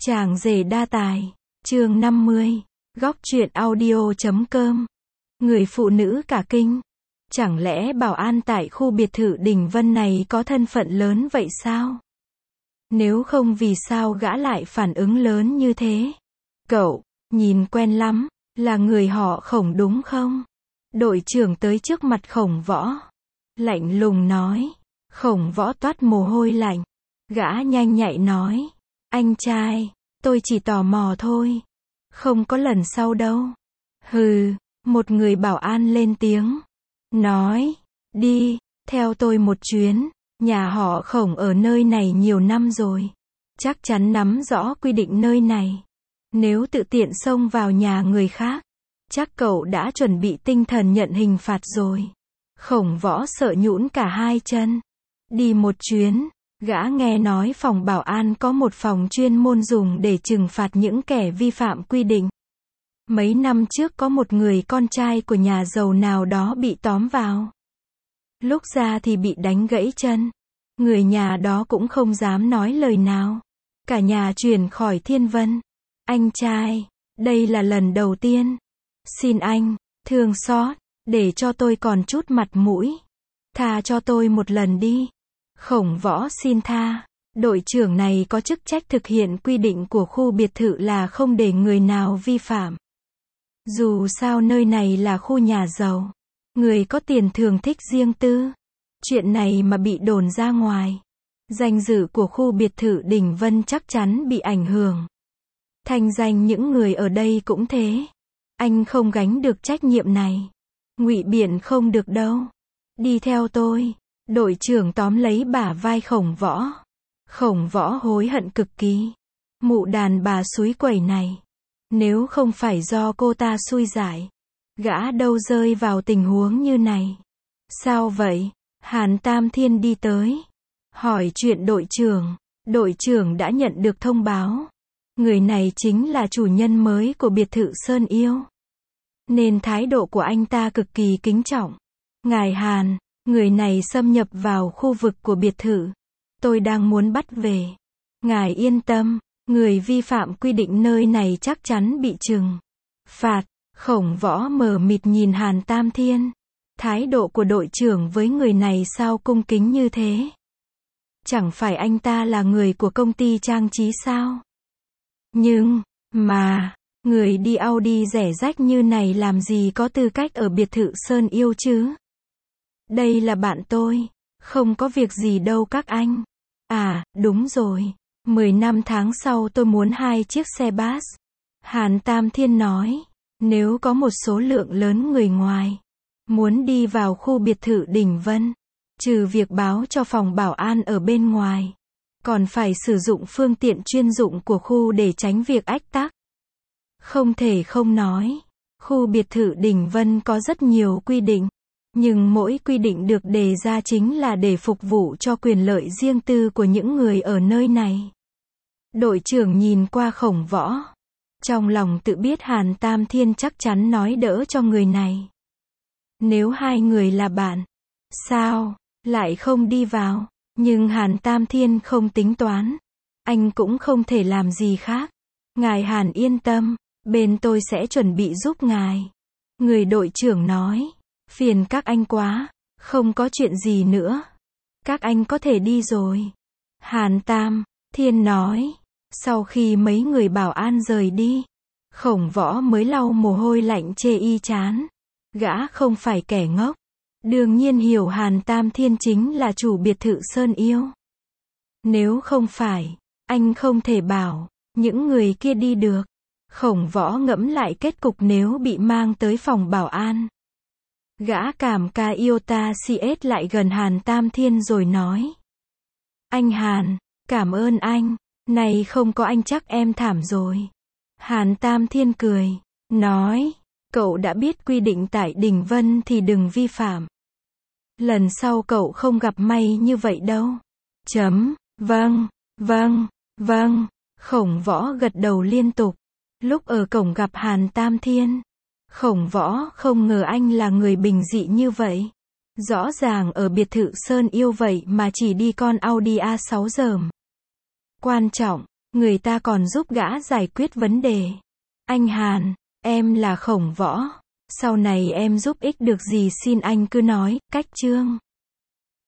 Chàng rể đa tài, chương 50, góc truyện audio.com. Người phụ nữ cả kinh. Chẳng lẽ bảo an tại khu biệt thự Đình Vân này có thân phận lớn vậy sao? Nếu không vì sao gã lại phản ứng lớn như thế? Cậu, nhìn quen lắm, là người họ Khổng đúng không? Đội trưởng tới trước mặt Khổng Võ. Lạnh lùng nói. Khổng Võ toát mồ hôi lạnh. Gã nhanh nhạy nói. Anh trai, tôi chỉ tò mò thôi. Không có lần sau đâu. Hừ, một người bảo an lên tiếng. Nói, đi, theo tôi một chuyến. Nhà họ Khổng ở nơi này nhiều năm rồi. Chắc chắn nắm rõ quy định nơi này. Nếu tự tiện xông vào nhà người khác, chắc cậu đã chuẩn bị tinh thần nhận hình phạt rồi. Khổng Võ sợ nhũn cả hai chân. Đi một chuyến. Gã nghe nói phòng bảo an có một phòng chuyên môn dùng để trừng phạt những kẻ vi phạm quy định. Mấy năm trước có một người con trai của nhà giàu nào đó bị tóm vào. Lúc ra thì bị đánh gãy chân. Người nhà đó cũng không dám nói lời nào. Cả nhà chuyển khỏi Thiên Vân. Anh trai, đây là lần đầu tiên. Xin anh, thương xót, để cho tôi còn chút mặt mũi. Tha cho tôi một lần đi. Khổng Võ xin tha. Đội trưởng này có chức trách thực hiện quy định của khu biệt thự là không để người nào vi phạm. Dù sao nơi này là khu nhà giàu. Người có tiền thường thích riêng tư. Chuyện này mà bị đồn ra ngoài, danh dự của khu biệt thự Đình Vân chắc chắn bị ảnh hưởng. Thanh danh những người ở đây cũng thế. Anh không gánh được trách nhiệm này. Ngụy biện không được đâu. Đi theo tôi. Đội trưởng tóm lấy bả vai Khổng Võ. Khổng Võ hối hận cực kỳ. Mụ đàn bà xúi quẩy này. Nếu không phải do cô ta xui giải, gã đâu rơi vào tình huống như này. Sao vậy? Hàn Tam Thiên đi tới. Hỏi chuyện đội trưởng. Đội trưởng đã nhận được thông báo. Người này chính là chủ nhân mới của biệt thự Sơn Yêu. Nên thái độ của anh ta cực kỳ kính trọng. Ngài Hàn, người này xâm nhập vào khu vực của biệt thự. Tôi đang muốn bắt về. Ngài yên tâm, người vi phạm quy định nơi này chắc chắn bị trừng phạt. Khổng Võ mờ mịt nhìn Hàn Tam Thiên. Thái độ của đội trưởng với người này sao cung kính như thế? Chẳng phải anh ta là người của công ty trang trí sao? Nhưng, mà, người đi Audi rẻ rách như này làm gì có tư cách ở biệt thự Sơn Yêu chứ? Đây là bạn tôi, không có việc gì đâu các anh. À, đúng rồi, 10 năm tháng sau tôi muốn 2 chiếc xe bus. Hàn Tam Thiên nói, nếu có một số lượng lớn người ngoài muốn đi vào khu biệt thự Đình Vân, trừ việc báo cho phòng bảo an ở bên ngoài, còn phải sử dụng phương tiện chuyên dụng của khu để tránh việc ách tắc. Không thể không nói, khu biệt thự Đình Vân có rất nhiều quy định, nhưng mỗi quy định được đề ra chính là để phục vụ cho quyền lợi riêng tư của những người ở nơi này. Đội trưởng nhìn qua Khổng Võ. Trong lòng tự biết Hàn Tam Thiên chắc chắn nói đỡ cho người này. Nếu hai người là bạn, sao lại không đi vào? Nhưng Hàn Tam Thiên không tính toán. Anh cũng không thể làm gì khác. Ngài Hàn yên tâm, bên tôi sẽ chuẩn bị giúp ngài. Người đội trưởng nói. Phiền các anh quá, không có chuyện gì nữa. Các anh có thể đi rồi. Hàn Tam Thiên nói. Sau khi mấy người bảo an rời đi, Khổng Võ mới lau mồ hôi lạnh chê y chán. Gã không phải kẻ ngốc. Đương nhiên hiểu Hàn Tam Thiên chính là chủ biệt thự Sơn Yêu. Nếu không phải, anh không thể bảo những người kia đi được. Khổng Võ ngẫm lại kết cục nếu bị mang tới phòng bảo an. Gã cảm ca Iota CS lại gần Hàn Tam Thiên rồi nói. Anh Hàn, cảm ơn anh. Này không có anh chắc em thảm rồi. Hàn Tam Thiên cười. Nói. Cậu đã biết quy định tại Đình Vân thì đừng vi phạm. Lần sau cậu không gặp may như vậy đâu. Vâng, vâng, vâng. Khổng Võ gật đầu liên tục. Lúc ở cổng gặp Hàn Tam Thiên, Khổng Võ không ngờ anh là người bình dị như vậy. Rõ ràng ở biệt thự Sơn Yêu vậy mà chỉ đi con Audi A6 dởm. Quan trọng, Người ta còn giúp gã giải quyết vấn đề. Anh Hàn, em là Khổng Võ. Sau này em giúp ích được gì xin anh cứ nói, cách Trương.